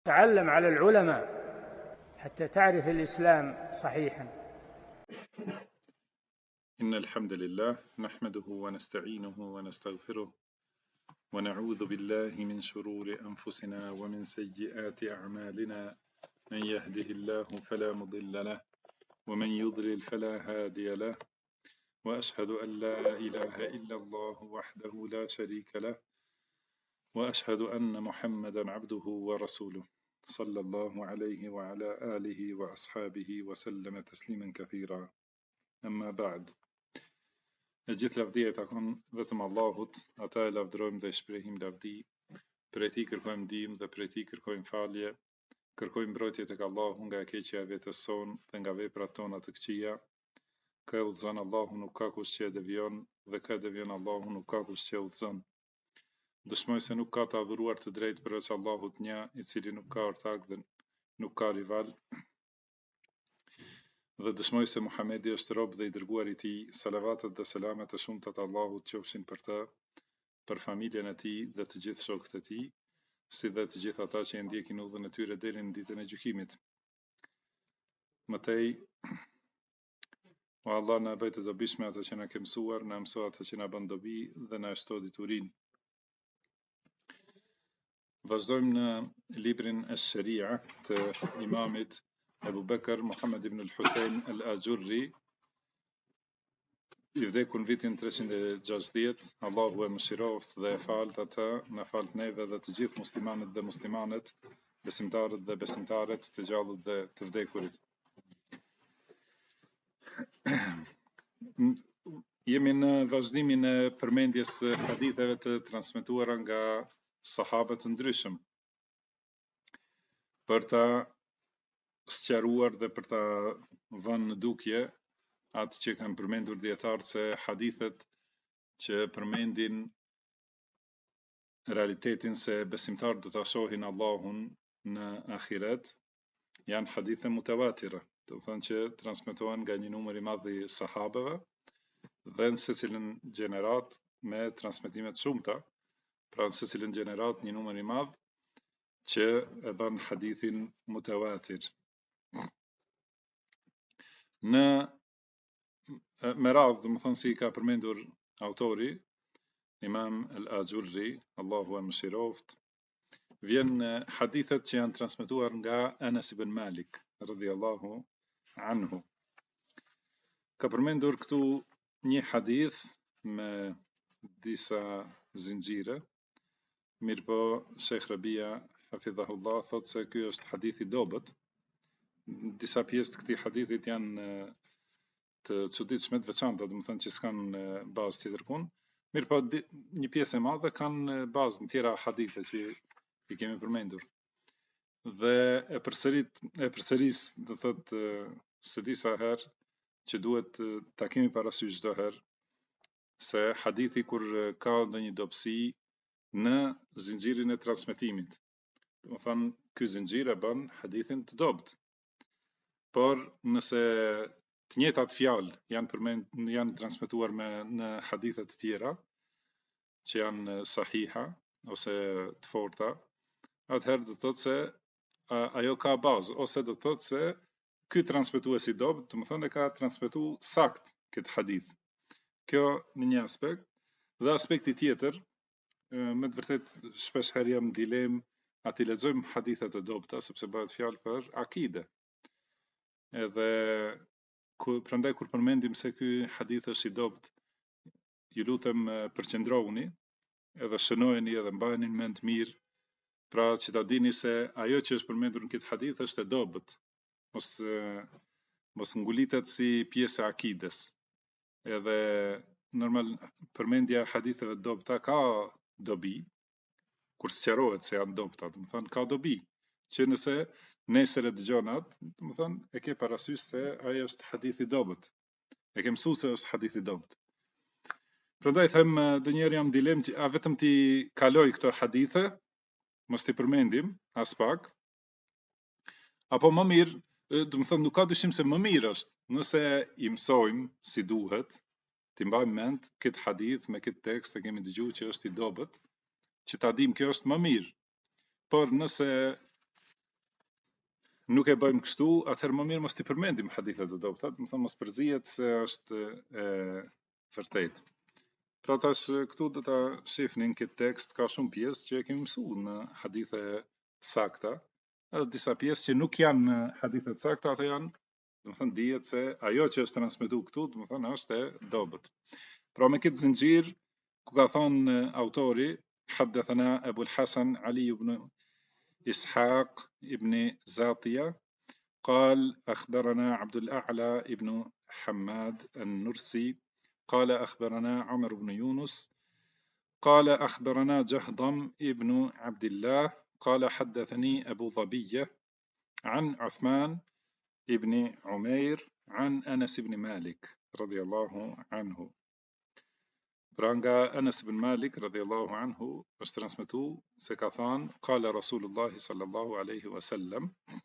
تعلم على العلماء حتى تعرف الإسلام صحيحا. إن الحمد لله نحمده ونستعينه ونستغفره ونعوذ بالله من شرور أنفسنا ومن سيئات أعمالنا، من يهده الله فلا مضل له ومن يضلل فلا هادي له، وأشهد أن لا إله إلا الله وحده لا شريك له، وأشهد أن محمدا عبده ورسوله صلى الله عليه وعلى آله وأصحابه وسلم تسليما كثيرا. أما بعد. Gjithë lavdia takon vetëm Allahut, ata e lavdërojmë dhe shprehim lavdi, prej tij kërkojmë ndihmë dhe prej tij kërkojmë falje, kërkojmë mbrojtje tek Allahu nga e keqja e vetes son dhe nga veprat tona të këqija. Kë udhëzon Allahu nuk ka kush që e devion, dhe kë devion Allahu nuk ka kush që e udhëzon. Dëshmoj se nuk ka të adhuruar të drejtë përveç Allahut një, i cili nuk ka ortak dhe nuk ka rival. Dhe dëshmoj se Muhamedi është rob dhe i dërguar i tij, salavatet dhe selamet e shumta të Allahut qofshin për të, për familjen e tij dhe të gjithë shokët e tij, si dhe të gjithë ata që e ndjekin udhën e tyre deri në ditën e gjykimit. Mëtej, o Allah, na bëj të dobishme ato që na ke mësuar, na mëso ato që na bën dobi dhe na shto diturinë. Vazhdojmë në librin Ash-Sharia të imamit Ebu Bekr Muhammed ibn al-Hussein al-Ajurri, i vdekur në vitin 360. Allahu e mëshiroft dhe e falt atë, na falt neve dhe të gjithë muslimanët dhe muslimanet, besimtarët dhe besimtaret, të gjallët dhe të vdekurit. Jemi në vazhdimin e përmendjes së haditheve të transmetuara nga sahabët të ndryshëm, për ta sqaruar dhe për ta vënë në dukje atë që kanë përmendur dietarët, se hadithet që përmendin realitetin se besimtarët do ta shohin Allahun në ahiret janë hadithe mutawatira, do të thonë që transmetohen nga një numër i madh i sahabëve dhe në secilën gjenerat me transmetime të shumta, pra në secilën gjenerat një numër i madh që e bën hadithin mutawatir. Në me radhë, do të thonë si ka përmendur autori, Imam al-Ajurri, Allahu e mëshiroft, vjen hadithet që janë transmetuar nga Anas ibn Malik radhiyallahu anhu. Ka përmendur këtu një hadith me disa zinxhire, mirëpo Sheikh Rabia hafidhahullah thotë se ky është hadith i dobët. Disa pjesë të këtij hadithit janë të çuditshme, të veçanta, do të thonë që s'kan bazë tjetër punë, mirëpo një pjesë e madhe kanë bazë në tjera hadithe që i kemi përmendur. Dhe e përsëris, do thotë se disa herë që duhet ta kemi parasysh çdo herë se hadithi kur ka ndonjë dobësi në zinxhirin e transmetimit, do të thonë ky zinxhir e bën hadithin të dobët. Por nëse të njëjtat fjalë janë transmetuar në hadithe të tjera që janë sahiha ose të forta, atëherë do të thotë se ajo ka bazë, ose do të thotë se ky transmetues i dobët, do të thonë e ka transmetuar sakt këtë hadith. Kjo në një aspekt, dhe aspekti tjetër, me të vërtet shpesh herë jam dilemë a ti lexojmë hadithe të dobëta, sepse bëhet fjalë për akide. Edhe prandaj kur përmendim se ky hadith është i dobët, ju lutem përqendrohuni edhe shënojeni edhe mbajeni në mend mirë, pra që ta dini se ajo që është përmendur në këtë hadith është e dobët, mos ngulitet si pjesë e akides. Edhe normal përmendja e haditheve të dobëta ka dobi, kur sqarohet se janë dobëta, do të thonë ka dobi, që nëse nesër e dëgjon atë, do të thonë e ke parasysh se ai është hadith i dobët. E ke mësuar se është hadith i dobët. Prandaj them ndonjëherë jam dilemë që a vetëm ti kaloj këto hadithe, mos ti përmendim as pak, apo më mirë, do të thonë nuk ka dyshim se më mirë është nëse i mësojmë si duhet, ti mbajmë mend këtë hadith me këtë tekst e kemi dëgjuar që është i dobët, që ta dim kjo është më mirë. Por nëse nuk e bëjmë kështu, atëherë më mirë mos t'i përmendim hadithet e dobta, do të thonë mos përzihet se është vërtet. Pra tash këtu do ta shihnin këtë tekst ka shumë pjesë që e kemi mësuar në hadithe sakta, edhe disa pjesë që nuk janë në hadithe sakta, ato janë, do të thonë dihet se ajo që është transmetuar këtu, do të thonë është e dobët. Pra me këtë zinxhir ku ka thonë autori حدثنا أبو الحسن علي بن إسحاق ابن زاطية قال أخبرنا عبد الأعلى ابن حماد النرسي قال أخبرنا عمر بن يونس قال أخبرنا جهضم ابن عبد الله قال حدثني أبو ظبية عن عثمان ابن عمير عن أنس بن مالك رضي الله عنه. Pra nga Anas ibn Malik radhiyallahu anhu është transmetuar se ka thënë qala Rasulullah sallallahu alaihi wasallam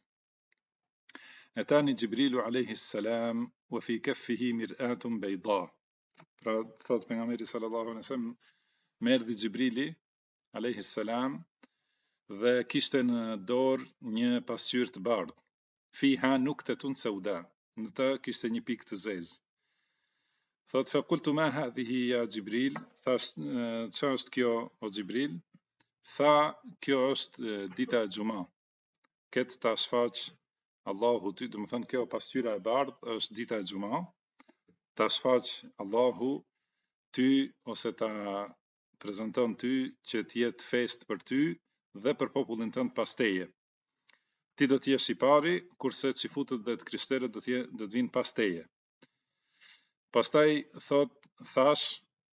atani Jibrilu alayhi salam wa fi kaffihi mir'atun bayda. Pra thot pejgamberi sallallahu alaihi wasallam erdhi Jibrili alayhi salam dhe kishte në dorë një pasqyrë të bardhë. Fiha nuktatun sauda. Në të kishte një pikë të zezë. Thot فقلت ما هذه يا جبريل thash çfarë është kjo o Jibril tha kjo është dita e xuma këtë ta shfaq Allahu ty do të thënë kjo pasqyra e bardhë është dita e xuma ta shfaq Allahu ty ose ta prezanton ty që të jetë fest për ty dhe për popullin tënd pas teje ti do të jesh i pari kurse çifutët dhe të krishterët do të vinë pas teje. Pastaj thot thash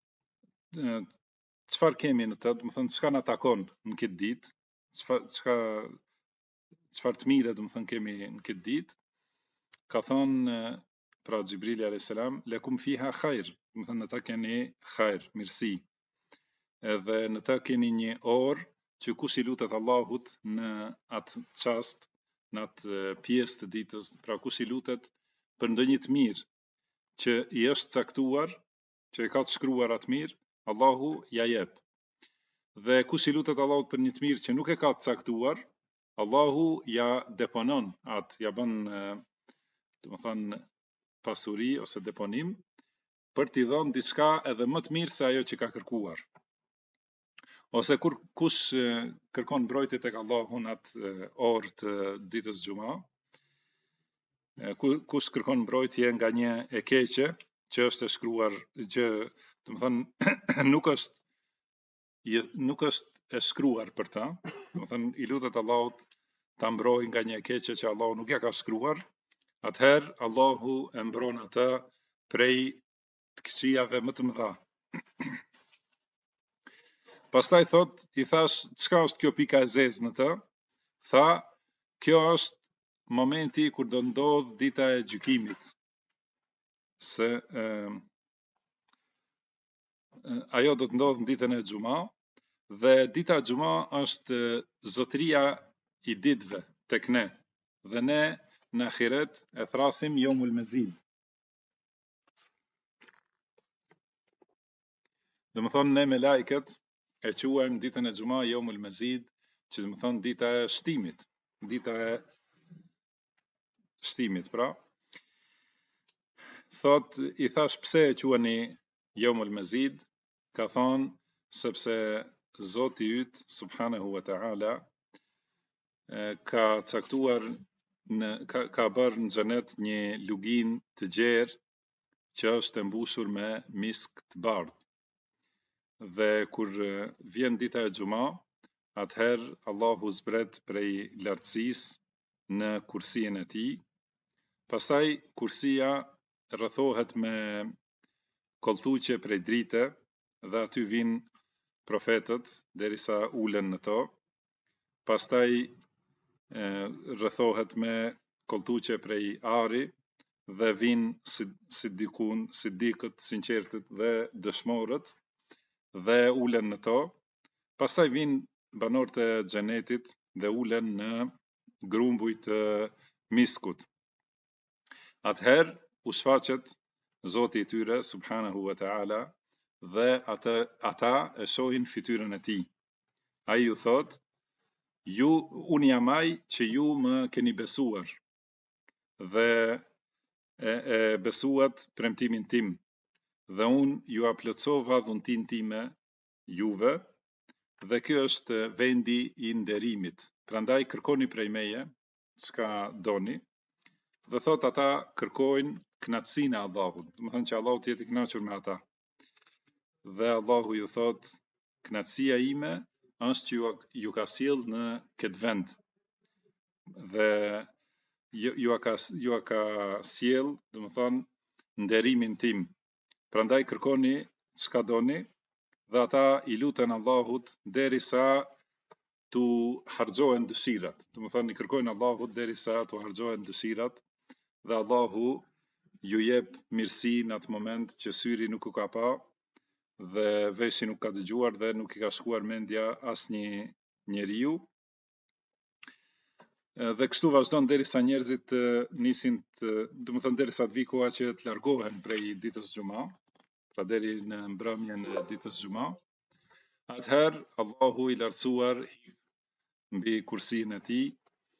çfarë kemi në të, do të thënë çka na takon në këtë ditë, çfarë të mira do të thënë kemi në këtë ditë. Ka thonë pra Xhibrili alayhis salam lakum fiha khair, do të thënë ata keni khair, mirësi. Edhe në të keni një orë që kush i lutet Allahut në atë çast, në atë pjesë të ditës, pra kush i lutet për ndonjë të mirë që i është caktuar, që e ka të shkruar atë mirë, Allahu ja jep. Dhe kush i lutet Allahut për një të mirë që nuk e ka të caktuar, Allahu ja deponon atë, ja bën, domethënë pasuri ose deponim për t'i dhënë diçka edhe më të mirë se ajo që ka kërkuar. Ose kur kush kërkon mbrojtje tek Allahu në atë orë të ditës xuma, kush kërkon mbrojtje nga një e keqe që është e shkruar që do të thënë nuk është e shkruar për ta, do të thënë i lutet Allahut ta mbrojë nga një e keqe që Allahu nuk ja ka shkruar, atëherë Allahu e mbron atë prej të këqijave më të mëdha. Pastaj thot, i thash, çka është kjo pika e zezë në të? Tha, kjo është momenti kur do ndodh dita e gjykimit. Se ajo do të ndodh në ditën e xuma dhe dita e xuma është zotëria i ditëve tek ne. Dhe ne në ahiret e thrasim yomul mazid. Do të thonë ne me lajket e quajmë ditën e xuma yomul mazid, që do të thonë dita e shtimit, dita e shtimit, pra. Thot, i thash pse e quani yomul mazid, ka thonë sepse Zoti yt subhanahu wa taala ka caktuar ka bërë në xhenet një lugin të gjerë që është e mbushur me misk të bardhë. Dhe kur vjen dita e xuma, atëherë Allahu zbret prej lartësisë në kursien e tij. Pastaj kursia rrethohet me kolltuqe prej drite dhe aty vijnë profetët derisa ulen në to. Pastaj rrethohet me kolltuqe prej ari dhe vijnë sidikët, sinqertët dhe dëshmorët dhe ulen në to. Pastaj vijnë banorët e xhenetit dhe ulen në grumbujt të miskut. Atëherë u shfaqet Zoti i tyre subhanahu wa taala dhe ata e shohin fytyrën e tij. Ai ju thot: unë jam ai që ju më keni besuar dhe e besuat premtimin tim dhe unë ju aplotësova dhuntin time juve dhe ky është vendi i nderimit. Prandaj kërkoni prej meje çka doni. Dhe thot ata kërkojnë kënaqësinë e Allahut. Do të thënë që Allahu të jetë i kënaqur me ata. Dhe Allahu ju thot kënaqësia ime është që ju ka sjell në këtë vend. Dhe ju ka sjell, do të thonë, nderimin tim. Prandaj kërkoni çka doni dhe ata i luten Allahut derisa tu harxhohen dëshirat. Do të thonë i kërkojnë Allahut derisa tu harxhohen dëshirat dhe Allahu ju jep mirësi në atë moment që syri nuk u ka pa dhe veshi nuk ka dëgjuar dhe nuk i ka shkuar mendja asnjë njeriu. Dhe kështu vazhdon derisa njerëzit nisin do të thonë derisa të vi koha që të largohen prej ditës xuma, pra deri në mbrëmjen e ditës xuma. Atëherë Allahu i lartësuar mbi kursinë e tij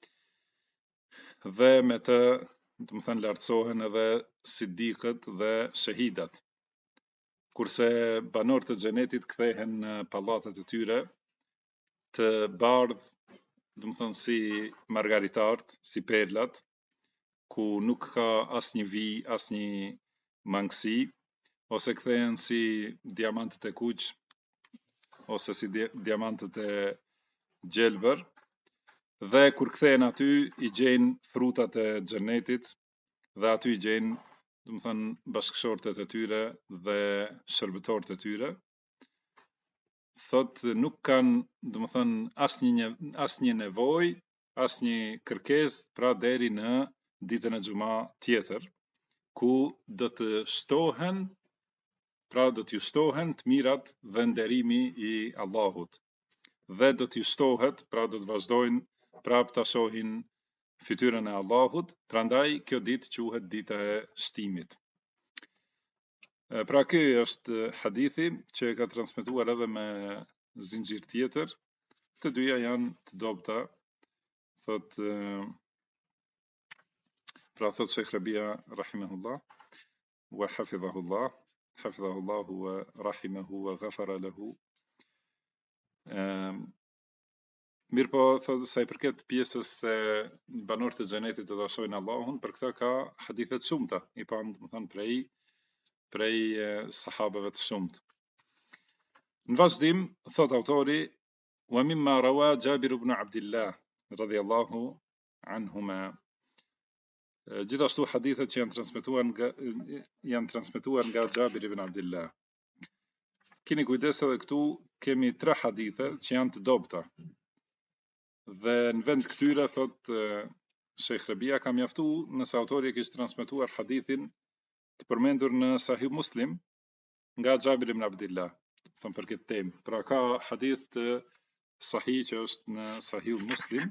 dhe me të, do të thënë, lartësohen edhe sidikët dhe shahidat. Kurse banorët e xhenetit kthehen në pallatet e tyre të bardh, do të thënë si margaritart, si perlat, ku nuk ka asnjë vij, asnjë mangësi, ose kthehen si diamantët e kuq, ose si diamantët e gjelbër, dhe kur kthehen aty i gjejnë frutat e xhenetit dhe aty i gjejnë, do të thënë, bashkëshortet e tyre dhe shërbëtorët e tyre. Thot nuk kanë, do të thënë, asnjë nevojë, asnjë kërkesë pra deri në ditën e xuma tjetër, ku do të shtohen, pra do t'ju shtohen të mirat dhe nderimi i Allahut. Dhe do t'ju shtohet, pra do të vazhdojnë prap ta shohin fytyrën e Allahut, prandaj kjo ditë quhet dita e shtimit. Pra ky është hadithi që e ka transmetuar edhe me zinxhir tjetër. Të dyja janë të dobta. Thot Sheikh Rabia rahimahullah wa hafidhahullah wa rahimahu wa ghafara lahu. Mirë po, thot sa i përket pjesës se banorët e xhenetit do ta shohin Allahun, për këtë ka hadithe të shumta, i pam, do të thënë, prej sahabeve të shumt. Në vazhdim, thot autori, wa mimma rawa Jabir ibn Abdullah radhiyallahu anhuma. Gjithashtu hadithet që janë transmetuar nga Jabir ibn Abdullah. Keni kujdes edhe këtu kemi 3 hadithe që janë të dobta. Dhe në vend këtyre, thot Sheikh Rabia, ka mjaftu nëse autori kishte transmetuar hadithin të përmendur në Sahih Muslim nga Jabir ibn Abdullah, thon për këtë temë. Pra ka hadith të sahih që është në Sahih Muslim,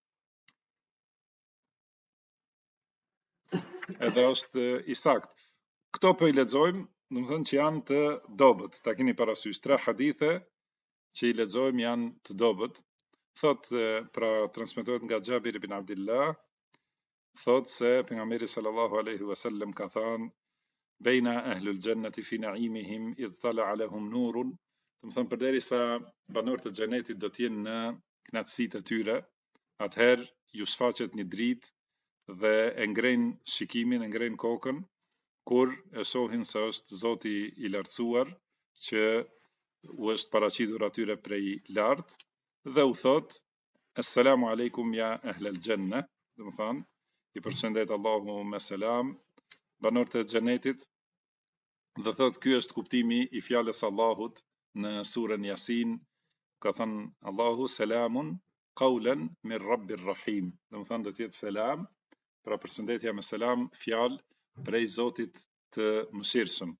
edhe është i sakt. Këto po i lexojmë, do të thënë që janë të dobët. Ta keni parasysh 3 hadithe që i lexojmë janë të dobët. Thot, pra transmetohet nga Jabir ibn Abdullah, thot se pejgamberi sallallahu alaihi wasallam ka thënë bejna ahlul jannati fi na'imihim idh tala'a lahum nurun. Do të thënë përderisa banorët e xhenetit do të jenë në kënaqësitë e tyre, atëherë ju shfaqet një dritë dhe e ngrejnë shikimin, e ngrejnë kokën, kur e shohin se është Zoti i lartësuar që u është paraqitur atyre prej lart dhe u thot assalamu alaikum ya ahlal janna, do të thonë i përshëndet Allahu me selam banorët e xhenetit, dhe thot ky është kuptimi i fjalës Allahut në surën Yasin, ka thënë Allahu selamun qawlan min rabbir rahim, do të thonë do të jetë selam, pra përshëndetja me selam, fjalë prej Zotit të mëshirshëm.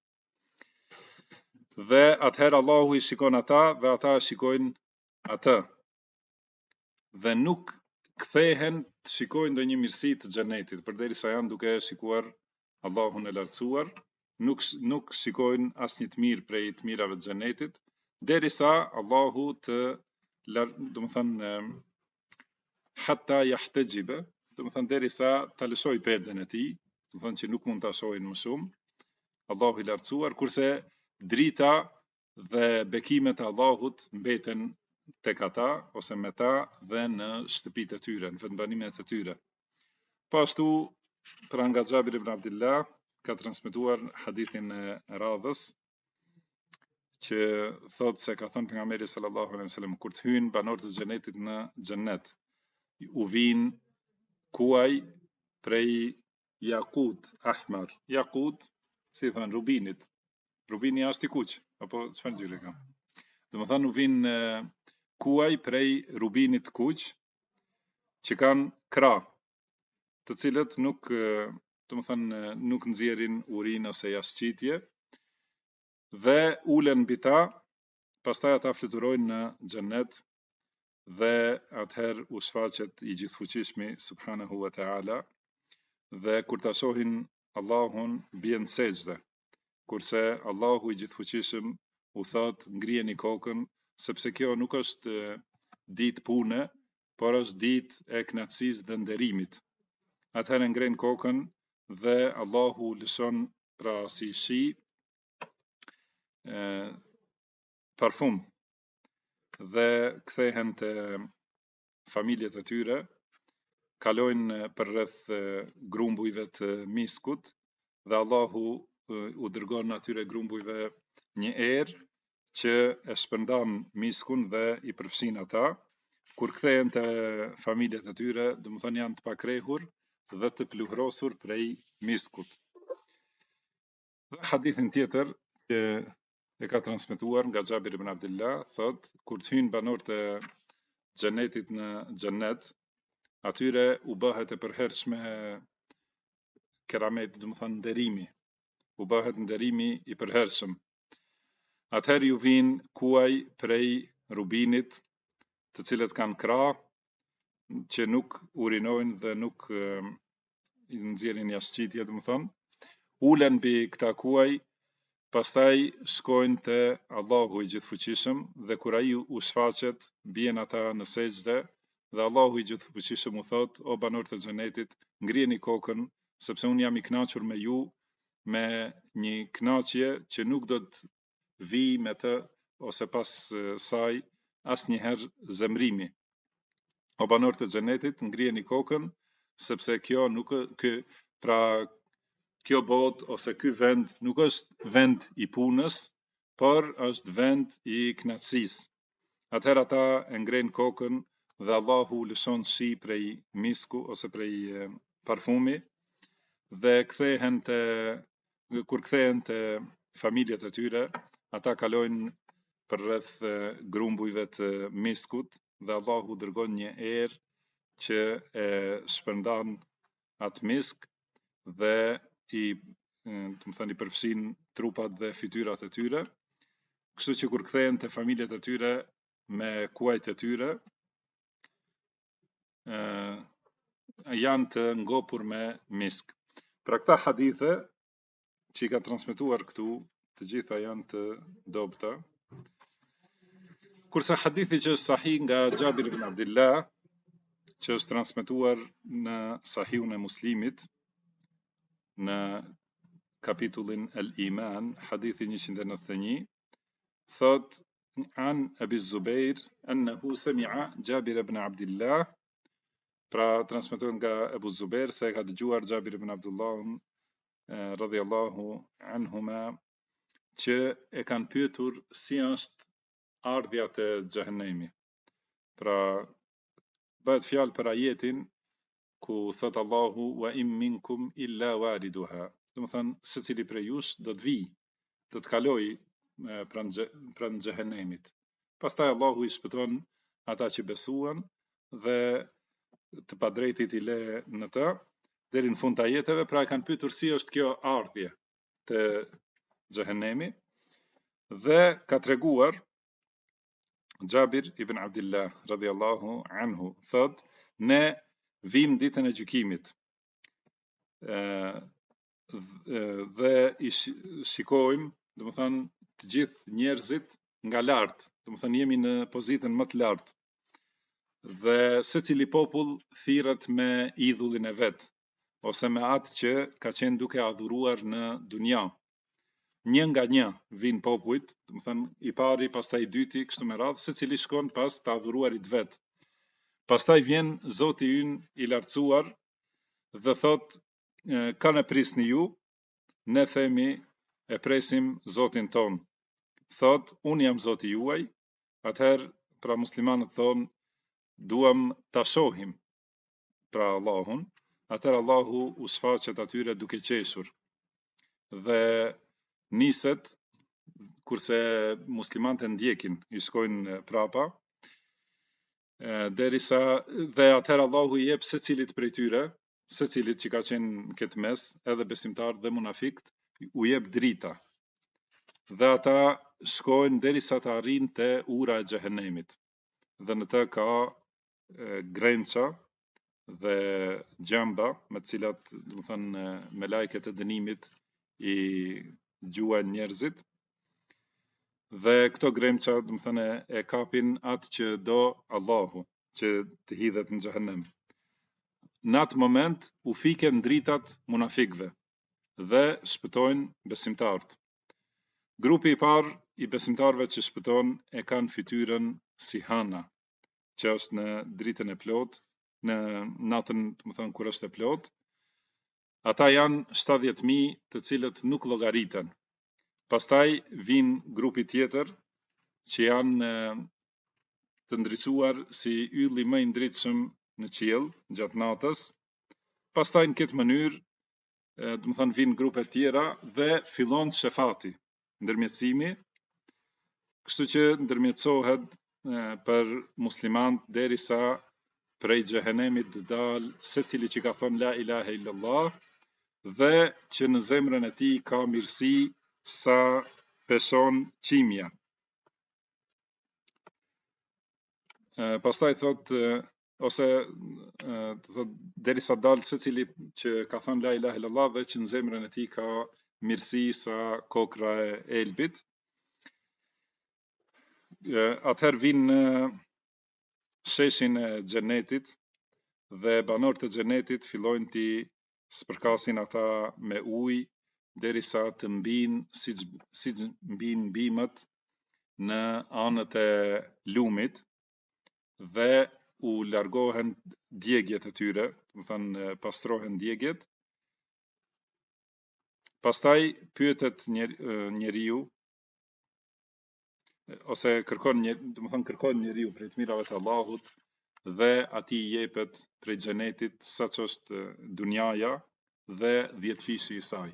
Dhe atëherë Allahu i shikon ata dhe ata shikojnë atë. Dhe nuk kthehen të shikojnë ndonjë mirësi të xhenetit, përderisa janë duke shikuar Allahun e lartësuar, nuk shikojnë asnjë të mirë prej të mirave të xhenetit, derisa Allahu të hatta yahtajiba, do të thënë derisa ta lëshoj perden e tij, do të thënë që nuk mund ta shohin më shumë, Allahu i lartësuar, kurse drita dhe bekimet e Allahut mbeten tek ata ose me ta dhe në shtëpitë e tyre, në vendbanimet e tyre. Po ashtu, pra nga Xhabir ibn Abdillah ka transmetuar hadithin e radhës që thot se ka thënë pejgamberi sallallahu alaihi wasallam, kur të hyjnë banorët e xhenetit në xhennet, u vijnë kuaj prej yakut ahmar. Yakut, si thënë, rubinit. Rubini është i kuq, apo çfarë ngjyre ka? Domethënë u vijnë kuaj prej rubinit kuq që kanë krah, të cilët nuk, domethënë nuk nxjerrin urinë ose jashtëqitje, dhe ulen mbi ta, pastaj ata fluturojnë në xhennet dhe atëherë u shfaqet i gjithfuqishmi subhanahu wa taala, dhe kur ta shohin Allahun bien sejdë, kurse Allahu i gjithfuqishëm u thot ngrijeni kokën, sepse kjo nuk është ditë pune, por është ditë e kënaqësisë dhe nderimit. Atëherë ngren kokën dhe Allahu lëshon pra si shi parfum dhe kthehen te familjet e tyre, kalojnë përreth grumbujve të miskut dhe Allahu u dërgon atyre grumbujve një erë që e shpërndan miskun dhe i përfshin ata. Kur kthehen te familjet e tyre, domethënë janë të pakrehur dhe të pluhrosur prej miskut. Dhe hadithin tjetër që e ka transmetuar nga Xhabir ibn Abdillah, thot, kur të hyjnë banorët e xhenetit në xhennet, atyre u bëhet e përhershme keramet, domethënë nderimi. U bëhet nderimi i përhershëm. Atëherë ju vijnë kuaj prej rubinit, të cilët kanë krah, që nuk urinojnë dhe nuk nxjerrin jashtëqitje, domethënë, ulen mbi këta kuaj, pastaj shkojnë te Allahu i gjithfuqishëm dhe kur ai u shfaqet, bien ata në sejdë dhe Allahu i gjithfuqishëm u thot, o banorët e xhenetit, ngrijeni kokën, sepse un jam i kënaqur me ju me një kënaqje që nuk do të vi me të ose pas saj asnjëherë zemrimi. O banorët e xhenetit, ngrijeni kokën, sepse kjo nuk kjo botë ose ky vend nuk është vend i punës, por është vend i kënaqësisë. Atëherë ata e ngrenë kokën dhe Allahu lëshon shi prej misku ose prej parfumi dhe kur kthehen te familjet e tyre, ata kalojnë përreth grumbujve të miskut dhe Allahu dërgon një erë që e shpërndan atë misk dhe i përfshin trupat dhe fytyrat e tyre, kështu që kur kthehen te familjet e tyre me kuajt e tyre, janë të ngopur me misk. Pra këta hadithe që i ka transmetuar këtu, të gjitha janë të dobta. Kurse hadithi që është sahih nga Xhabir ibn Abdillah, që është transmetuar në Sahihun e Muslimit, në kapitullin El-Iman, hadithi 191, thot, an Abi Zubair, annahu sami'a Xhabir ibn Abdillah, pra transmetohet nga Abu Zubair se ka dëgjuar Xhabir ibn Abdullahun radhiyallahu anhuma, që e kanë pyetur si është ardhja te xhehenemi. Pra bëhet fjalë për ajetin ku thot Allahu wa in minkum illa wariduha. Domethënë secili prej jush do të vijë, do të kalojë pranë xhehenemit. Pastaj Allahu i shpëton ata që besuan dhe të padrejtit i le në të deri në fund të ajeteve, pra e kanë pyetur si është kjo ardhje të xhehenemi dhe ka treguar Xhabir ibn Abdillah radhiyallahu anhu, thot, ne vim ditën e gjykimit dhe i shikojmë, domethënë të gjithë njerëzit nga lart, domethënë jemi në pozitën më të lartë dhe secili popull thirret me idhullin e vet, ose me atë që ka qenë duke adhuruar në dunja. Një nga një vinë popujt, do të thënë i pari, pastaj i dyti, kështu me radhë, secili shkon pas të adhuruarit vet. Pastaj vjen Zoti ynë i lartësuar dhe thot, kanë e prisni ju, ne themi e presim Zotin ton. Thot, unë jam Zoti juaj, atëherë pra muslimanët thonë, duam ta shohim pra Allahun, atëherë Allahu u shfaqet atyre duke qeshur. Dhe niset, kurse muslimanët e ndjekin, i shkojnë prapa, derisa dhe atëherë Allahu i jep secilit prej tyre, secilit që ka qenë në këtë mes, edhe besimtar dhe munafikt, u jep drita. Dhe ata shkojnë derisa të arrijnë te ura e xhehenemit. Dhe në të ka gremça dhe gjamba me të cilat, do të thënë, me lajket e dënimit i gjuajnë njerëzit. Dhe këto gremça, do të thënë, e kapin atë që do Allahu, që të hidhet në xhehenem. Në atë moment u fiken dritat munafikëve dhe shpëtojnë besimtarët. Grupi i parë i besimtarëve që shpëton e kanë fytyrën si hëna, që është në dritën e plot, në natën, do të thënë, kur është e plot. Ata janë 70.000 të cilët nuk llogariten. Pastaj vin grupi tjetër që janë të ndriçuar si ylli më i ndritshëm në qiell gjatë natës. Pastaj në këtë mënyrë, do të thënë, vin grupe tjera dhe fillon shefati, ndërmjetësimi, kështu që ndërmjetësohet për muslimanët derisa prej xhehenemit të dalë secili që ka thënë la ilaha illallah dhe që në zemrën e tij ka mirësi sa peson qimja. Pastaj thot, ose thot, derisa dalë secili që ka thënë la ilaha illallah dhe që në zemrën e tij ka mirësi sa kokra e elbit. Atëherë vinë sheshin e xhenetit dhe banorët e xhenetit fillojnë t'i spërkasin ata me ujë derisa të mbijnë siç mbijnë bimët në anët e lumit dhe u largohen djegjet e tyre, do të thënë pastrohen djegjet. Pastaj pyetet njeriu, ose kërkon njeriu prej të mirave të Allahut dhe atij i jepet prej xhenetit sa ç'është dunjaja dhe 10 fishi i saj.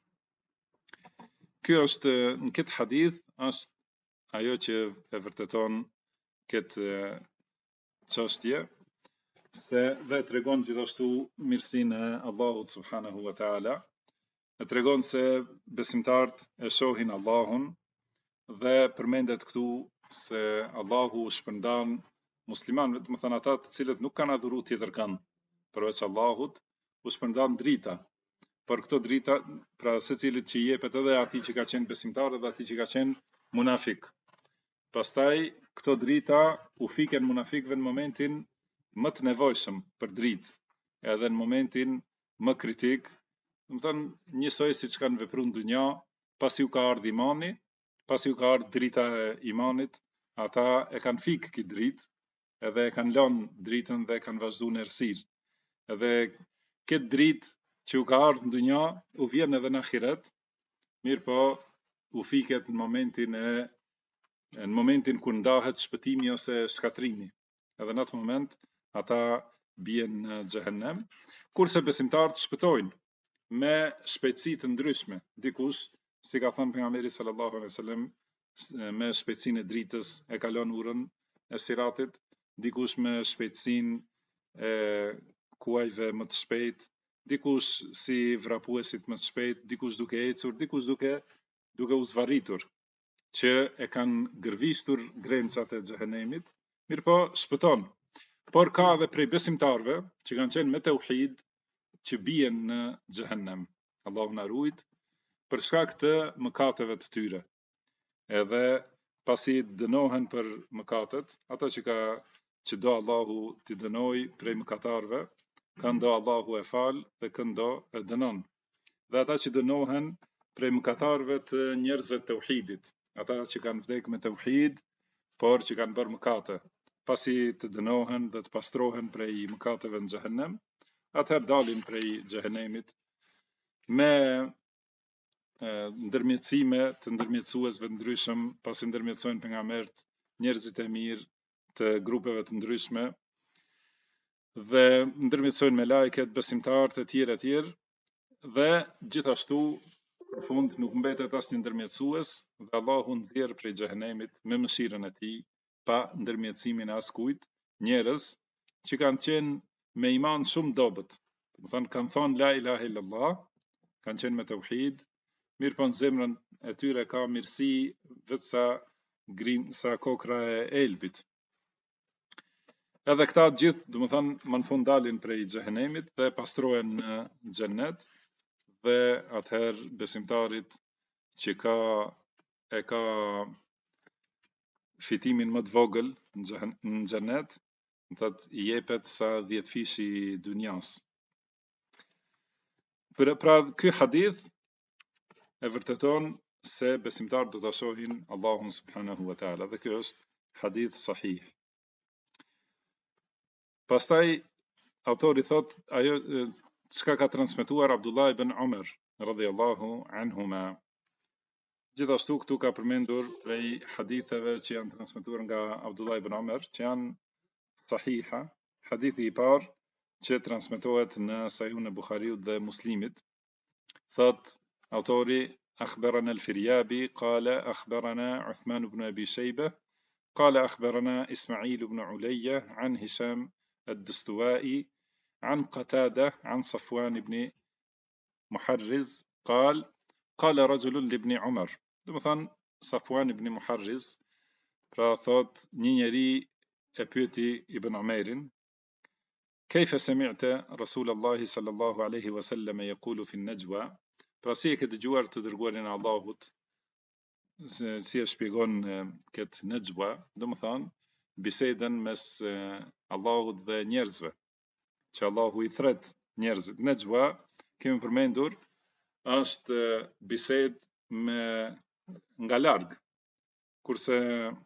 Ky është, në këtë hadith është ajo që e vërteton këtë çështje, se dhe tregon gjithashtu mirësinë e Allahut subhanahu wa taala, e tregon se besimtarët e shohin Allahun dhe përmendet këtu se Allahu shpërndan muslimanëve, do të thënë ata të cilët nuk kanë adhuru tjetër kanë përveç Allahut, u shpërndan drita. Por këto drita, pra secilit që i jepet edhe atij që ka qenë besimtar edhe atij që ka qenë munafik. Pastaj këto drita u fiken munafikëve në momentin më të nevojshëm për dritë, edhe në momentin më kritik, do të thënë njësoj siç kanë vepruar në dunja, pasi u ka ardhur imani, pasi u ka ardhur drita e imanit, ata e kanë fikë këtë dritë, edhe e kanë lënë dritën dhe kanë vazhduar në errësirë. Edhe këtë dritë që u ka ardhur në dunja, u vjen edhe në ahiret, mirë po u fiket në momentin kur ndahet shpëtimi ose shkatrimi. Edhe në atë moment ata bien në xhehenem, kurse besimtarët shpëtojnë me shpejtësi të ndryshme. Dikush, si ka thënë pejgamberi sallallahu alaihi wasallam, me shpejtësinë e dritës e kalon urën e siratit, dikush me shpejtësinë e kuajve më të shpejtë, dikush si vrapuesit më të shpejt, dikush duke ecur, dikush duke u zvarritur, që e kanë gërvistur gremcat e xhehenemit, mirë po shpëton. Por ka edhe prej besimtarve që kanë qenë me tauhid që bien në xhehenem. Allahu na ruajt për shkak të mëkateve të tyre. Edhe pasi dënohen për mëkatet, ata që që do Allahu t'i dënoj prej mëkatarve, këndo Allahu e fal dhe këndo e dënon. Dhe ata që dënohen prej mëkatarve të njerëzve të tauhidit, ata që kanë vdekë me tauhid, por që kanë bërë mëkate, pasi të dënohen dhe të pastrohen prej mëkateve në xhehenem, atëherë dalin prej xhehenemit me ndërmjetësime të ndërmjetësuesve të ndryshëm, pasi ndërmjetësojnë pejgamberët, njerëzit e mirë të grupeve të ndryshme dhe ndërmjetësojnë me lajket, besimtarët e tjerë dhe gjithashtu në fund nuk mbetet asnjë ndërmjetësues dhe Allahu nxjerr prej xhehenemit me mëshirën e tij pa ndërmjetësimin e askujt njerëz që kanë qenë me iman shumë dobët. Do të thonë kanë thonë la ilaha illallah, kanë qenë me tauhid, mirë po në zemrën e tyre ka mirësi vetë sa kokra e elbit. Edhe këta gjithë, do të thonë, më në fund dalin prej xhehenemit dhe pastrohen në xhennet, dhe atëherë besimtarit që ka fitimin më të vogël në xhennet, do thotë i jepet sa 10 fishi i dunjas. Pra ky hadith e vërteton se besimtarët do ta shohin Allahun subhanahu wa taala, dhe ky është hadith sahih. Pastaj autori thot ajo çka ka transmetuar Abdullah ibn Umar radhiyallahu anhuma. Gjithashtu këtu ka përmendur prej haditheve që janë transmetuar nga Abdullah ibn Umar që janë sahiha. Hadithi i parë që transmetohet në Sahihun e Buhariut dhe Muslimit, thot autori أخبرنا الفريابي قال أخبرنا عثمان بن أبي شيبة قال أخبرنا إسماعيل بن علية عن هشام الدستوائي عن قتادة عن صفوان بن محرز قال قال رجل لابن عمر. Do të thonë Safwan ibn Muharriz, pra thot një njeri e pyeti Ibn Umerin, كيف سمعت رسول الله صلى الله عليه وسلم يقول في النجوى. Pra si e ke dëgjuar të dërguarin e Allahut, si e shpjegon këtë nejwa, do të thonë bisedën mes Allahut dhe njerëzve, që Allahu i thret njerëzit. Nejwa kemi përmendur është bisedë nga larg, kurse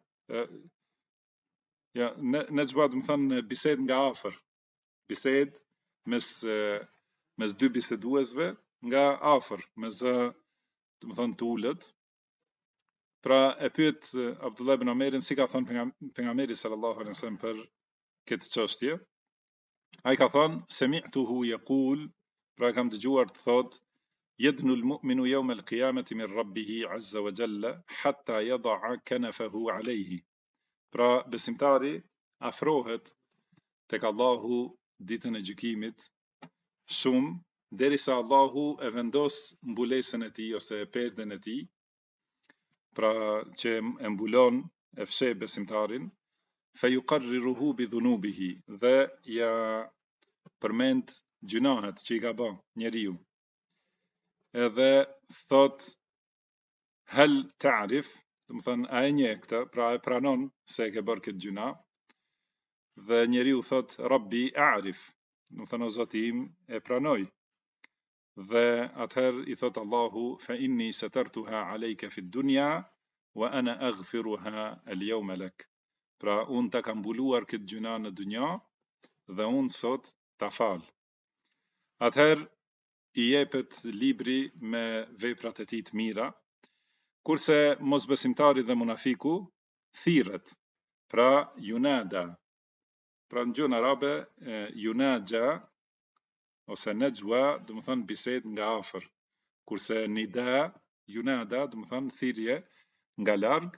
nejwa do të thonë bisedë nga afër, bisedë mes dy biseduesve nga afër, me zë, do të thonë të ulët. Pra e pyet Abdullah ibn Umerin si ka thënë pejgamberi sallallahu alaihi wasallam për këtë çështje. Ai ka thënë sami'tuhu yaqul, pra kam dëgjuar të thotë yadnu al-mu'minu yawm al-qiyamati min rabbih azza wa jalla hatta yada'a kanafahu alayhi. Pra besimtari afrohet tek Allahu ditën e gjykimit shumë, derisa Allahu e vendos mbulesën e tij ose perden e tij, pra që e mbulon, e fsheh besimtarin, fa yuqarriruhu bi dhunubihi, dhe ja përmend gjunahet që i ka bë njeriu. Edhe thot hal ta'rif, do të thonë a e njeh këtë, pra e pranon se e ke bërë këtë gjuna, dhe njeriu thot Rabbi a'rif, do të thonë o Zoti im e pranoj. Dhe atëherë i thot Allahu fa inni satartuha alayka fi dunya wa ana aghfiruha al-yawma lak. Pra unë ta kam mbuluar këtë gjuna në dunja dhe unë sot ta fal. Atëherë i jepet libri me veprat e tij të mira, kurse mosbesimtari dhe munafiku thirret, pra yunada. Pra në gjuhën arabe yunaja ose nejwa do të thonë bisedë nga afër, kurse nida, yunada do të thonë thirrje nga larg.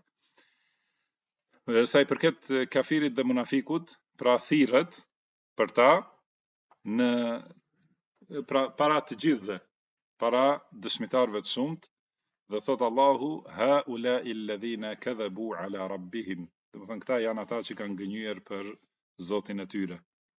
Sa i përket kafirit dhe munafikut, pra thirret për ta në para të gjithëve, para dëshmitarëve të shumt, dhe thot Allahu haula'i alladhina kadhabu ala rabbihim. Do të thonë këta janë ata që kanë gënjyer për Zotin e tyre.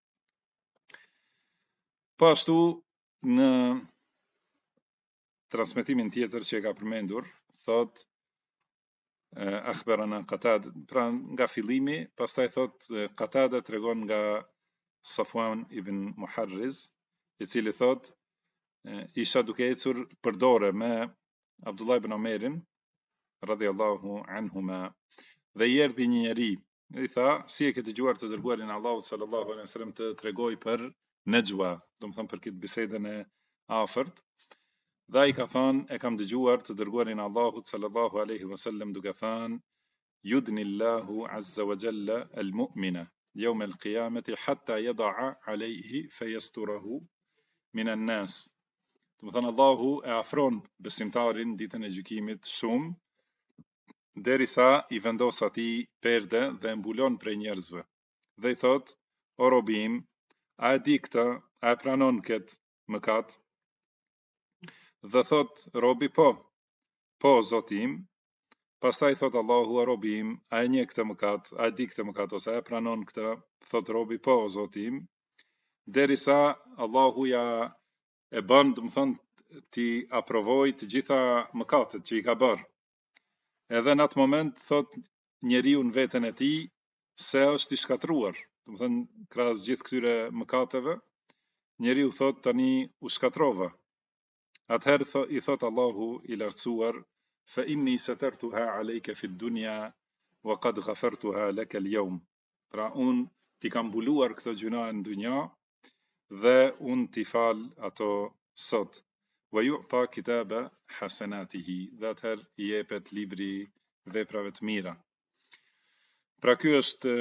Po ashtu në transmetimin tjetër që e ka përmendur, thot أخبرنا قتادة pra nga fillimi pastaj thot Qatada tregon nga Safwan ibn Muharriz I cili thot isha duke ecur për dore me Abdullah ibn Omerin radhiyallahu anhuma dhe I erdhi një njeri I tha si e ke dëgjuar të dërguarin Allahut sallallahu alaihi wasallam të tregoj për Nejwa do të thon për këtë bisedën e afërt dhe ai ka thënë e kam dëgjuar të dërguarin Allahut sallallahu alaihi wasallam duke thënë يدني الله عز وجل المؤمن يوم القيامة حتى يضع عليه فيستره من الناس të thënë Allahu e afron besimtarin ditën e gjykimit shumë derisa I vendos atij perde dhe mbulon prej njerëzve dhe I thot o robim a e di këtë a e pranon këtë mëkat dhe thot robi po zotim pastaj thot Allahu o robim a e njeh këtë mëkat a e di këtë mëkat ose a e pranon këtë thot robi po zotim derisa Allahu ja e bën do të thon ti aprovoj të gjitha mëkatet që I ka bërë edhe në atë moment thot njeriu në veten e tij se është I shkatruar do të thon krahas gjithë këtyre mëkateve njeriu thot tani u shkatrova atëherë I thot Allahu I lartësuar fa inni satartuha alayka fi dunya wa qad ghafartuha laka al-yawm pra un ti kam mbuluar këto gjuna në dynja dhe un ti fal ato sot wa yu'ta kitaba hasanatihi dhe atëherë I jepet libri veprave të mira pra ky është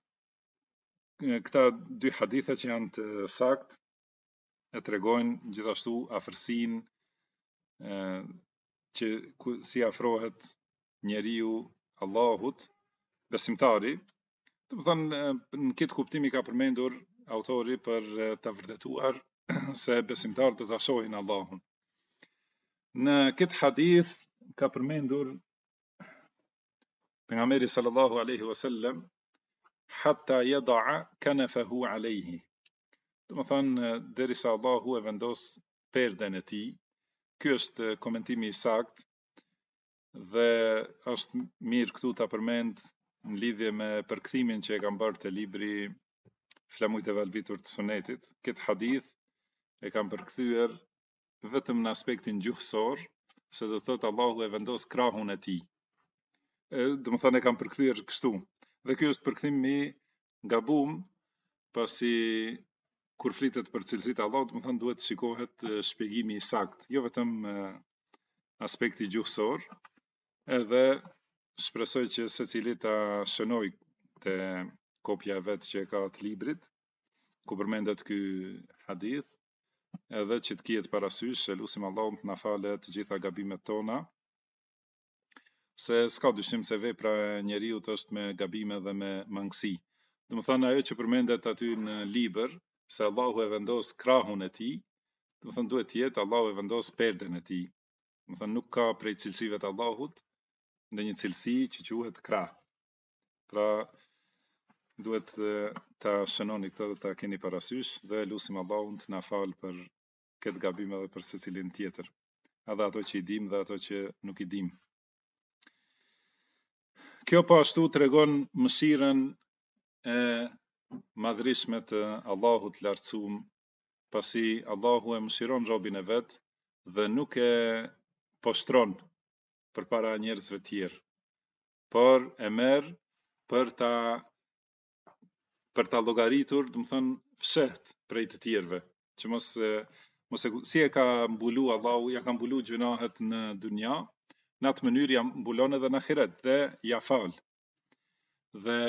këta dy hadithe që janë të sakt e tregojnë gjithashtu afërsinë që si afrohet njeriu Allahut besimtari do të thënë në këtë kuptim I ka përmendur autori për të vërtetuar se besimtarët do ta shohin Allahun në këtë hadith ka përmendur pejgamberi sallallahu alaihi wasallam hatta yada'a kanafahu alayhi do të thënë derisa Allahu e vendos perden e tij ky është komentimi I sakt dhe është mirë këtu ta përmend në lidhje me përkthimin që e kam bërë te libri Flamujt e valbitur të Sunetit këtë hadith e kam përkthyer vetëm në aspektin gjuhësor se do thotë Allahu e vendos krahun e tij do të thënë e kam përkthyer kështu dhe ky është përkthim I gabum pasi kur flitet për cilësitë e Allahut, do të thënë duhet shikohet shpjegimi I sakt, jo vetëm aspekti gjuhësor, edhe shpresoj që secili ta shënoj te kopja e vet që e ka të librit, ku përmendet ky hadith, edhe që të kihet parasysh, lutim Allahun të na falë të gjitha gabimet tona, se s'ka dyshim se vepra e njeriu është me gabime dhe me mangësi. Do të thënë ajo që përmendet aty në libër se Allahu e vendos krahun e tij, do të thënë duhet të jetë Allahu e vendos perden e tij. Do të thënë nuk ka prej cilësive të Allahut ndonjë cilësi që quhet krah. Pra duhet ta shënoni këtë dhe ta keni parasysh dhe lutim Allahun të na falë për këtë gabim edhe për secilin tjetër. Edhe ato që I dim dhe ato që nuk I dim. Kjo po ashtu tregon mëshirën e madhrishme të Allahut lartësuam, pasi Allahu e mëshiron robën e vet dhe nuk e poshtron përpara njerëzve tjerë, por e merr për ta llogaritur, do të thënë fsheht prej të tjerëve, që mos si e ka mbulu Allahu, ja ka mbulu gjunahet në dunja, në atë mënyrë ja mbulon edhe në ahiret dhe ja fal. Dhe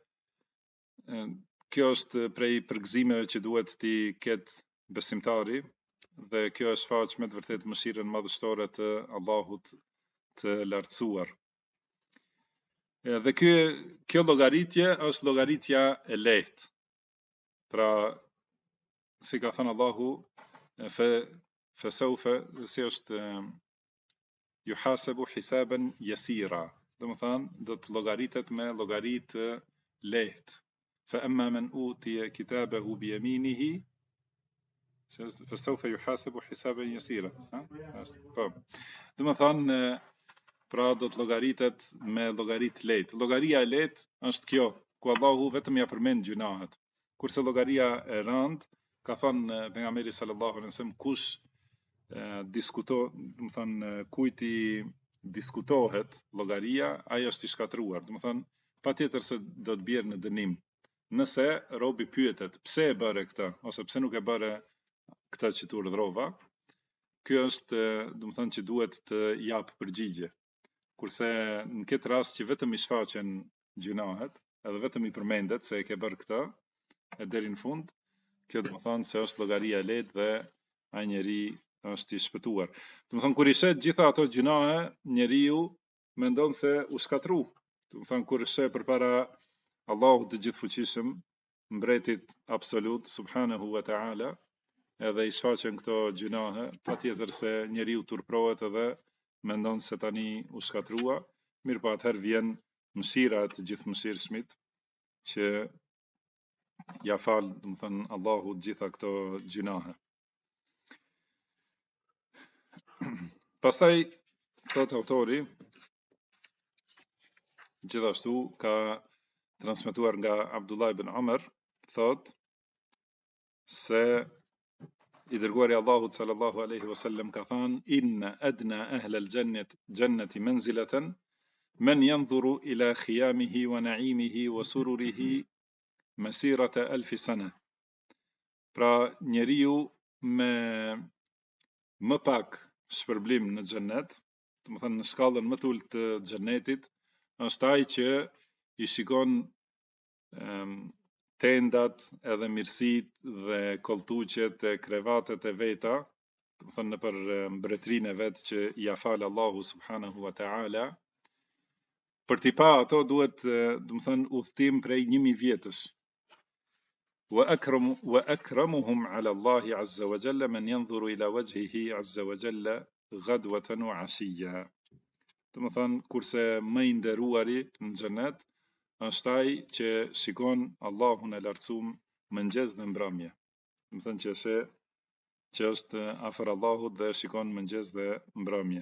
kjo është prej përgëzimeve që duhet t'i ketë besimtari dhe kjo është shfaq me të vërtet mëshirën madhështore të Allahut të lartësuar. Dhe kjo llogaritje është llogaritja e lehtë. Pra si ka thënë Allahu fesaufa si është yuhasabu hisaban yasira. Do të thënë do të llogaritet me llogaritë lehtë. Fa amma man utiya kitabahu bi yaminihi fasawfa yuhasabu hisaban yasira. Po. Do të thënë pra do të llogaritet me llogarit lehtë. Llogaria e lehtë është kjo, ku Allahu vetëm ja përmend gjunahet. Kurse llogaria e rëndë, ka thënë pejgamberi sallallahu alaihi wasallam, kush do të thënë kujt i diskutohet llogaria, ai është i shkatruar. Do të thënë patjetër se do të bjerë në dënim. Nëse robi pyetet pse e bëre këtë ose pse nuk e bëre këtë që tu urdhrova, ky është, do të thënë që duhet të jap përgjigje. Kurse në këtë rast që vetëm i shfaqen gjunahet, edhe vetëm i përmendet se e ke bërë këtë, e deri në fund, kjo do të thonë se është llogaria e lehtë dhe ai njeri është i shpëtuar. Do të thonë kur i shet gjitha ato gjunahe, njeriu mendon se u shkatru. Do të thonë kur shet përpara Allahut të gjithfuqishëm, mbretit absolut subhanahu wa taala, edhe i shfaqen këto gjunahe, patjetër se njeriu turprohet edhe mendon se tani u shkatrua, mirë po atëherë vjen mëshira e të gjithë mëshirshmit që ja fal, do të thënë Allahu të gjitha këto gjunahe. Pastaj thot autori, gjithashtu ka transmetuar nga Abdullah ibn Umar, thot se i dërguari Allahut sallallahu alaihi wasallam ka thënë inna adna ahla al-jannati manzilatan man yanzuru ila khiyamihi wa na'imihi wa sururihi masirata 1000 sana. Pra njeriu me më pak shpërblim në xhennet, do të thënë në shkallën më të ulët të xhennetit, është ai që i shikon tendat edhe mirësitë dhe kolltuqet e krevatet e veta, do të thënë nëpër mbretërinë e vet që ja fal Allahu subhanahu wa taala. Për t'i pa ato duhet, do të thënë udhtim prej 1000 vjetësh. وأكرمهم على الله عز وجل من ينظر إلى وجهه عز وجل غدوة وعشيا. Do të thënë kurse më i nderuari në xhenet është ai që shikon Allahun e lartësuar mëngjes dhe mbrëmje. Do të thënë që është afër Allahut dhe shikon mëngjes dhe mbrëmje.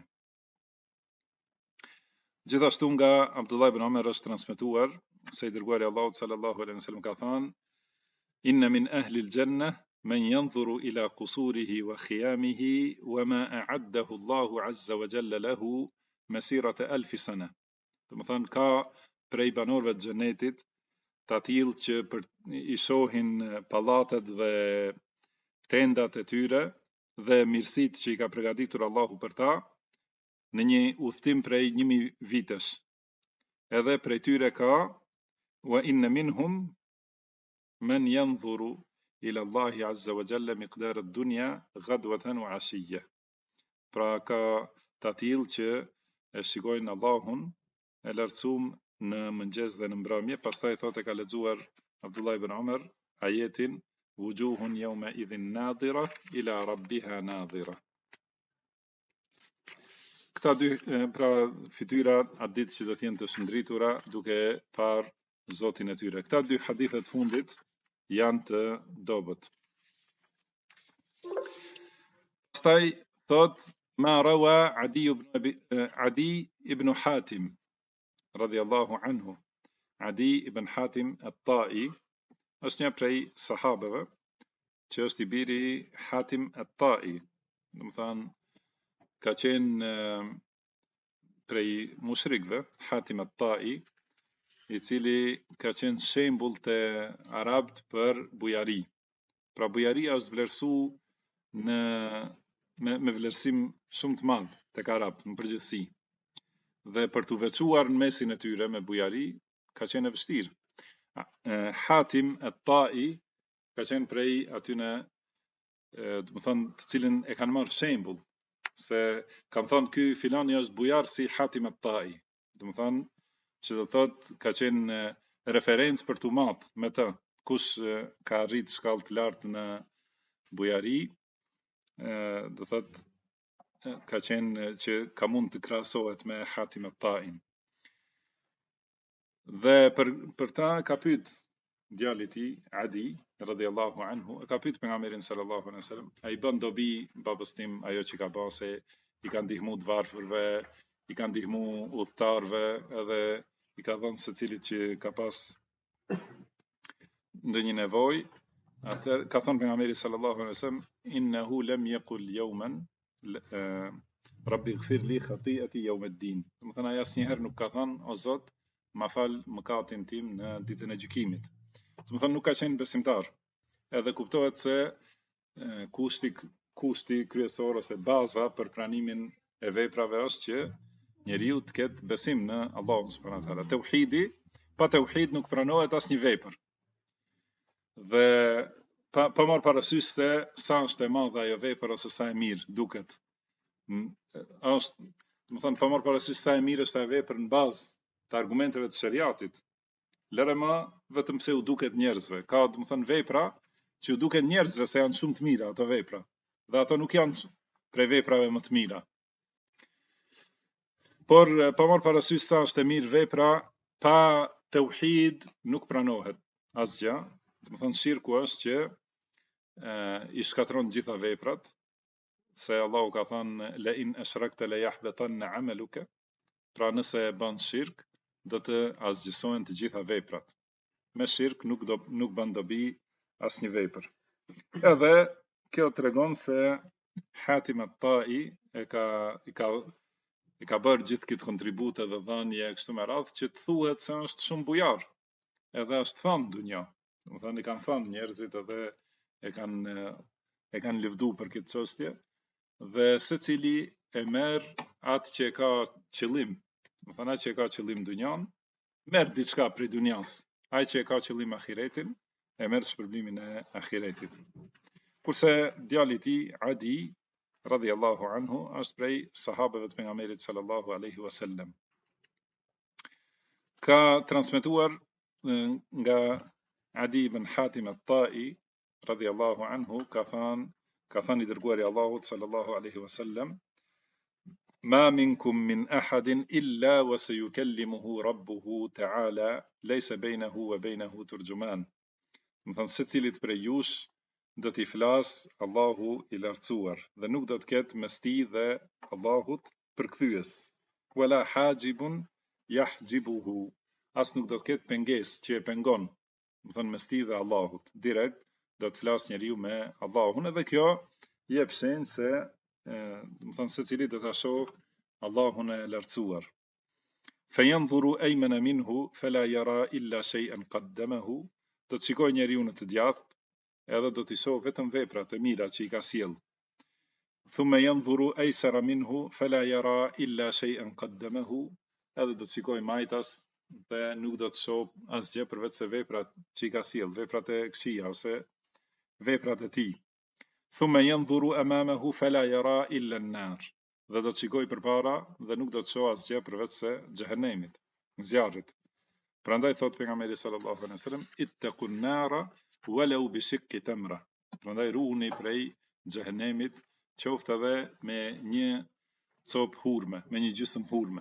Gjithashtu nga Abdullah ibn Umar është transmetuar se i dërguari Allahut sallallahu alaihi wasallam ka thënë inna min ahli al-janna man yanzuru ila qusurihi wa khiyamihi wa ma a'addahu Allahu azza wa jalla lahu masirata 1000 sana. Do të thënë ka prej banorëve të xhenetit të tillë që i shohin pallatet dhe tendat e tyre dhe mirësitë që i ka përgatitur Allahu për ta në një udhtim prej 1000 vitesh. Edhe prej tyre ka wa inna minhum man yanzuru ila Allahi azza wa jalla miqdar ad-dunya ghadwatan wa 'ashiyya. Pra ka të tillë që e shikojnë Allahun e lartësuar në mëngjes dhe në mbrëmje. Pastaj thotë ka lexuar Abdullah ibn Umar ajetin wujuhun yawma idhin nadira ila rabbiha nadira. Këta dy pra fytyra atë ditë që do të jenë të shndritura duke parë Zotin e tyre. Këta dy hadithe të fundit janë të dobët. Pastaj thot ma rawa Adi ibn Hatim radiyallahu anhu. Adi ibn Hatim at-Tai është një prej sahabeve që është i biri Hatim at-Tai. Do të thënë ka qenë prej mushrikëve, Hatim at-Tai, i cili ka qenë shembull të arabët për bujari. Pra bujaria është vlerësu me vlerësim shumë të madh tek arabët në përgjithësi. Dhe për të veçuar në mesin e tyre me bujari ka qenë e vështirë. Hatim at-Tai ka qenë prej atyne, do të thonë, të cilin e kanë marrë shembull, se kanë thonë ky filani është bujar si Hatim at-Tai. Do të thonë që do thotë ka qenë referencë për të matë me të, kush ka arrit shkallë të lartë në bujari, do thotë ka qenë që ka mund të krahasohet me Hatim at-Ta'in. Dhe për ta ka pyet djali i tij Adi radhiyallahu anhu, ka pyet pejgamberin sallallahu alaihi wasallam, ai bën dobi babës tim ajo që ka bërë, se i ka ndihmuar të varfërve, i ka ndihmu udhëtarëve edhe i ka dhënë secilit që ka pas ndonjë nevojë. Atë ka thënë pejgamberi sallallahu alaihi wasallam innahu lam yaqul yawman Rabbi ighfir li khati'ati yawm ad-din. Do të thënë ai asnjëherë nuk ka thënë o Zot, ma fal mëkatin tim në ditën e gjykimit. Do të thënë nuk ka qenë besimtar. Edhe kuptohet se kushti kryesor ose baza për pranimin e veprave është që njeriu të ketë besim në Allahun subhanahu wa taala. Tauhidi, pa tauhid nuk pranohet asnjë vepër. Dhe pa marr parasysh se sa është e madhe ajo vepër ose sa e mirë duket. Është, do të thënë, pa marr parasysh sa e mirë është ajo vepër në bazë të argumenteve të shariatit. Lëre më vetëm se u duket njerëzve. Ka, do të thënë, vepra që u duken njerëzve se janë shumë të mira ato vepra. Dhe ato nuk janë prej veprave më të mira. Por pa marr parasysh sa është e mirë vepra, pa tauhid nuk pranohet asgjë. Do të thënë shirku është që i shkatron gjitha veprat, se Allahu ka thënë la in ashrakta la yahbatanna amaluka. Pra nëse e bën shirk, do të asgjësohen të gjitha veprat. Me shirk nuk bën dobi asnjë vepër. Edhe kjo tregon se Hatim at-Tai i ka bërë gjithë këtë kontribute dhe dhënie kështu me radhë që të thuhet se është shumë bujar. Edhe është thënë dunja. Do të thënë i kanë thënë njerëzit edhe e kanë lëvdu për këtë çështje dhe secili e merr atë që ka qëllim. Do thënë ai që ka qëllim dunjan, merr diçka prej dunjas. Ai që ka qëllim ahiretin, e merr shpërblimin e ahiretit. Kurse djali i tij Adi radhiyallahu anhu është prej sahabeve të pejgamberit sallallahu alaihi wasallam. Ka transmetuar nga Adi ibn Hatim at-Tai radhiyallahu anhu ka thënë i dërguari i Allahut sallallahu alaihi wasallam ma minkum min ahadin illa wa sayukallimuhu rabbuhu ta'ala laysa bainahu wa bainahu turjuman. Do thënë secilit prej jush do t'i flas Allahu i lartësuar dhe nuk do të ketë mes tij dhe Allahut përkthyes. Wala hajibun yahjibuhu. As nuk do të ketë pengesë që e pengon. Do thënë mes tij dhe Allahut. Direkt do të flas njeriu me Allahun edhe kjo jep shenjë se do thënë secili do ta shoh Allahun e lartësuar. Fayanzuru aymana minhu fala yara illa shay'an qaddamahu. Do të shikoj njeriu në të djathtë edhe do t'i shoh vetëm veprat e mira që i ka sjell. Thumma yanzuru aysara minhu fala yara illa shay'an qaddamahu. Edhe do të shikoj majtas dhe nuk do të shoh asgjë përveç se veprat që i ka sjell, veprat e këqija ose veprat e tij. Thumma yanzuru amamahu fala yara illa an-nar. Dhe do të shikoj përpara dhe nuk do të shoh asgjë përveç se xhehenemit, zjarrit. Prandaj thot pejgamberi sallallahu alaihi wasallam ittaqun nara walau bi shiqqi tamra. Prandaj ruhuni prej xhehenemit, qoftë edhe me një cop hurme, me një gjysmë hurme.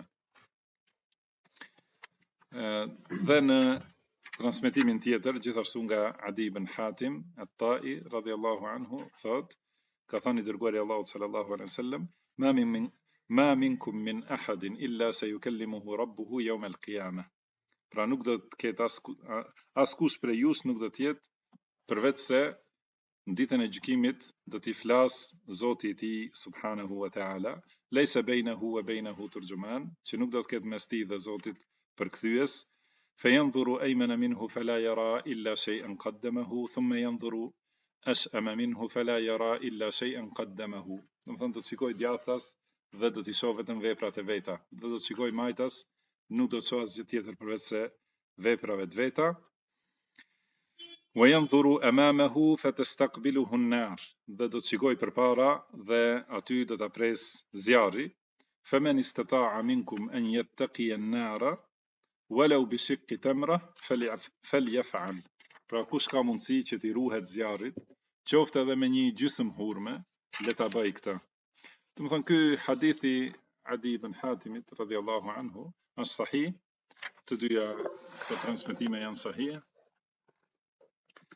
Dhe në transmetimin tjetër, gjithashtu nga Adi ibn Hatim at-Tai radhiyallahu anhu thot, ka thënë i dërguari i Allahut sallallahu alaihi wasallam ma minkum min ahadin illa sayukallimuhu rabbuhu yawm al-qiyamah. Pra nuk do të ketë askush prej jush nuk do të jetë përveç se në ditën e gjykimit do t'i flas Zoti i tij subhanahu wa taala, laysa bainahu wa bainahu turjuman, që nuk do të ketë mes tij dhe Zotit përkthyes. Fayanzuru aymana minhu fala yara illa shay'an qaddamahu thumma yanzuru ash'ama minhu fala yara illa shay'an qaddamahu. Do të thonë do të shikoj djathtas dhe do t'i shoh vetëm veprat e veta. Dhe do të shikoj majtas, nuk do të shoh asgjë tjetër përveç se veprave të veta. Wa yanzuru amamahu fatastaqbiluhu an-nar. Dhe do të shikoj përpara dhe aty do ta pres zjarri. Faman istata'a minkum an yattaqiya an-nara walau bi shiqqi tamra falyaf'al. Pra kush ka mundësi që t'i ruhet zjarrit, qoftë edhe me një gjysmë hurme, le ta bëj këtë. Do të thonë ky hadithi Adi ibn Hatimit radhiyallahu anhu është sahih, të dyja këto transmetime janë sahih.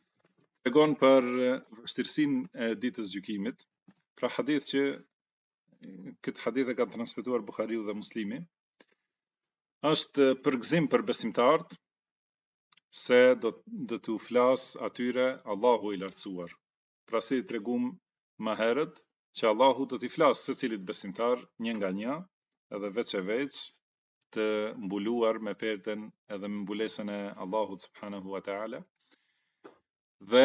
Tregon për vështirësinë e ditës gjykimit, pra hadith që këtë hadithe kanë transmetuar Buhariu dhe Muslimi, është për gëzim për besimtarët se do t'u flas atyre Allahu i lartësuar. Pra si tregum më herët që Allahu do t'i flas secilit besimtar një nga një, edhe veç e veç të mbuluar me perden edhe me mbulesën e Allahut subhanahu wa taala. Dhe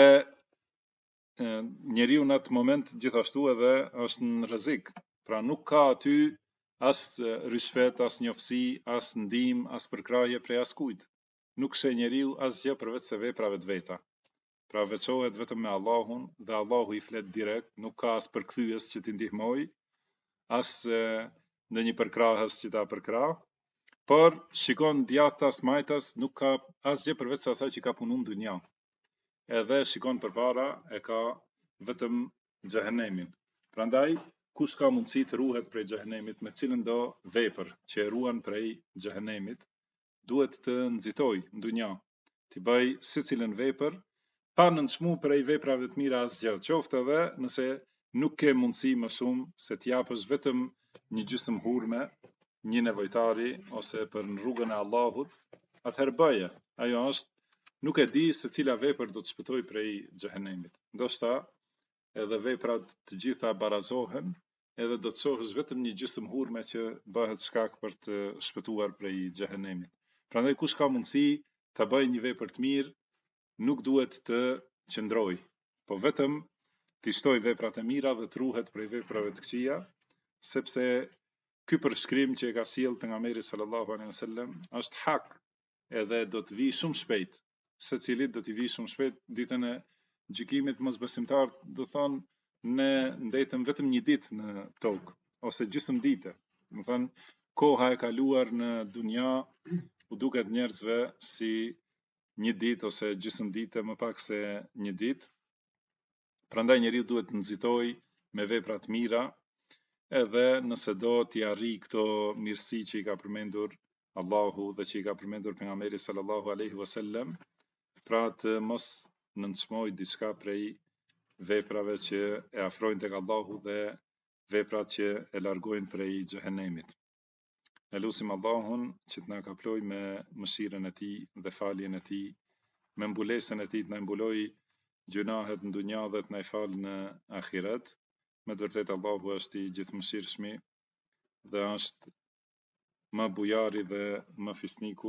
njeriu në atë moment gjithashtu edhe është në rrezik. Pra nuk ka aty as ryshfet, as njofsi, as ndihmë, as përkrahje prej askujt. Nuk sheh njeriu asgjë përveç se veprave të veta. Pra veçohet vetëm me Allahun dhe Allahu i flet direkt, nuk ka as përkthyes që t'i ndihmoj, as ndonjë përkrahës që ta përkrah, por shikon djathtas, majtas, nuk ka asgjë përveç se asaj që ka punu në dunja. Edhe shikon përpara e ka vetëm xhehenemin. Prandaj kush ka mundësi të ruhet prej xhehenemit me cilën do vepër që e ruan prej xhehenemit, duhet të nxitoj në dunja, të bëj secilën vepër pa nënçmu prej veprave të mira asgjë, qoftë edhe nëse nuk ke mundësi më shumë se t'japësh vetëm një gjysmë hurme, një nevojtari ose për në rrugën e Allahut, atëherë bëje. Ajo është, nuk e di se cila vepër do të shpëtoj prej xhehenemit. Ndoshta edhe veprat të gjitha barazohen, edhe do të shohësh vetëm një gjysmë hurme që bëhet shkak për të shpëtuar prej xhehenemit. Prandaj kush ka mundësi ta bëjë një vepër të mirë, nuk duhet të qëndroj, po vetëm të shtoj veprat e mira dhe të ruhet prej veprave të këqija, sepse ky përshkrim që e ka sjellë pejgamberi sallallahu alaihi wasallam është hak, edhe do të vi shumë shpejt. Secilit do të vi shumë shpejt ditën e gjykimit. Mosbesimtarët do thonë ne ndetëm vetëm një ditë në tokë ose gjysmë dite. Do thonë koha e kaluar në dunja u duket njerëzve si një ditë ose gjysmë dite, më pak se një ditë. Prandaj njeriu duhet të nxitoj me vepra të mira, edhe nëse do t'i arrijë këto mirësi që i ka përmendur Allahu dhe që i ka përmendur pejgamberi sallallahu alaihi wasallam, pra të mos nënçmoj diçka prej veprave që e afrojnë tek Allahu dhe veprat që e largojnë prej xhehenemit. E lutim Allahun që të na kaploj me mëshirën e tij dhe faljen e tij, me mbulesën e tij të na mbuloj gjunahet në dunja dhe të na i falë në ahiret. Me të vërtetë Allahu është i gjithëmëshirshmi dhe është më bujari dhe më fisniku.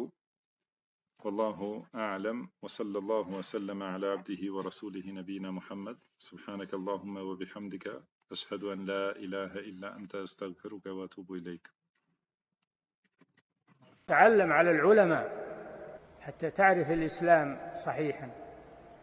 Wallahu a'lam wa sallallahu wa sallama ala abdihi wa rasulihi nabina Muhammad. Subhanaka Allahumma wa bihamdika ashhadu an la ilaha illa anta astaghfiruka wa atubu ilayk. تعلم على العلماء حتى تعرف الإسلام صحيحا.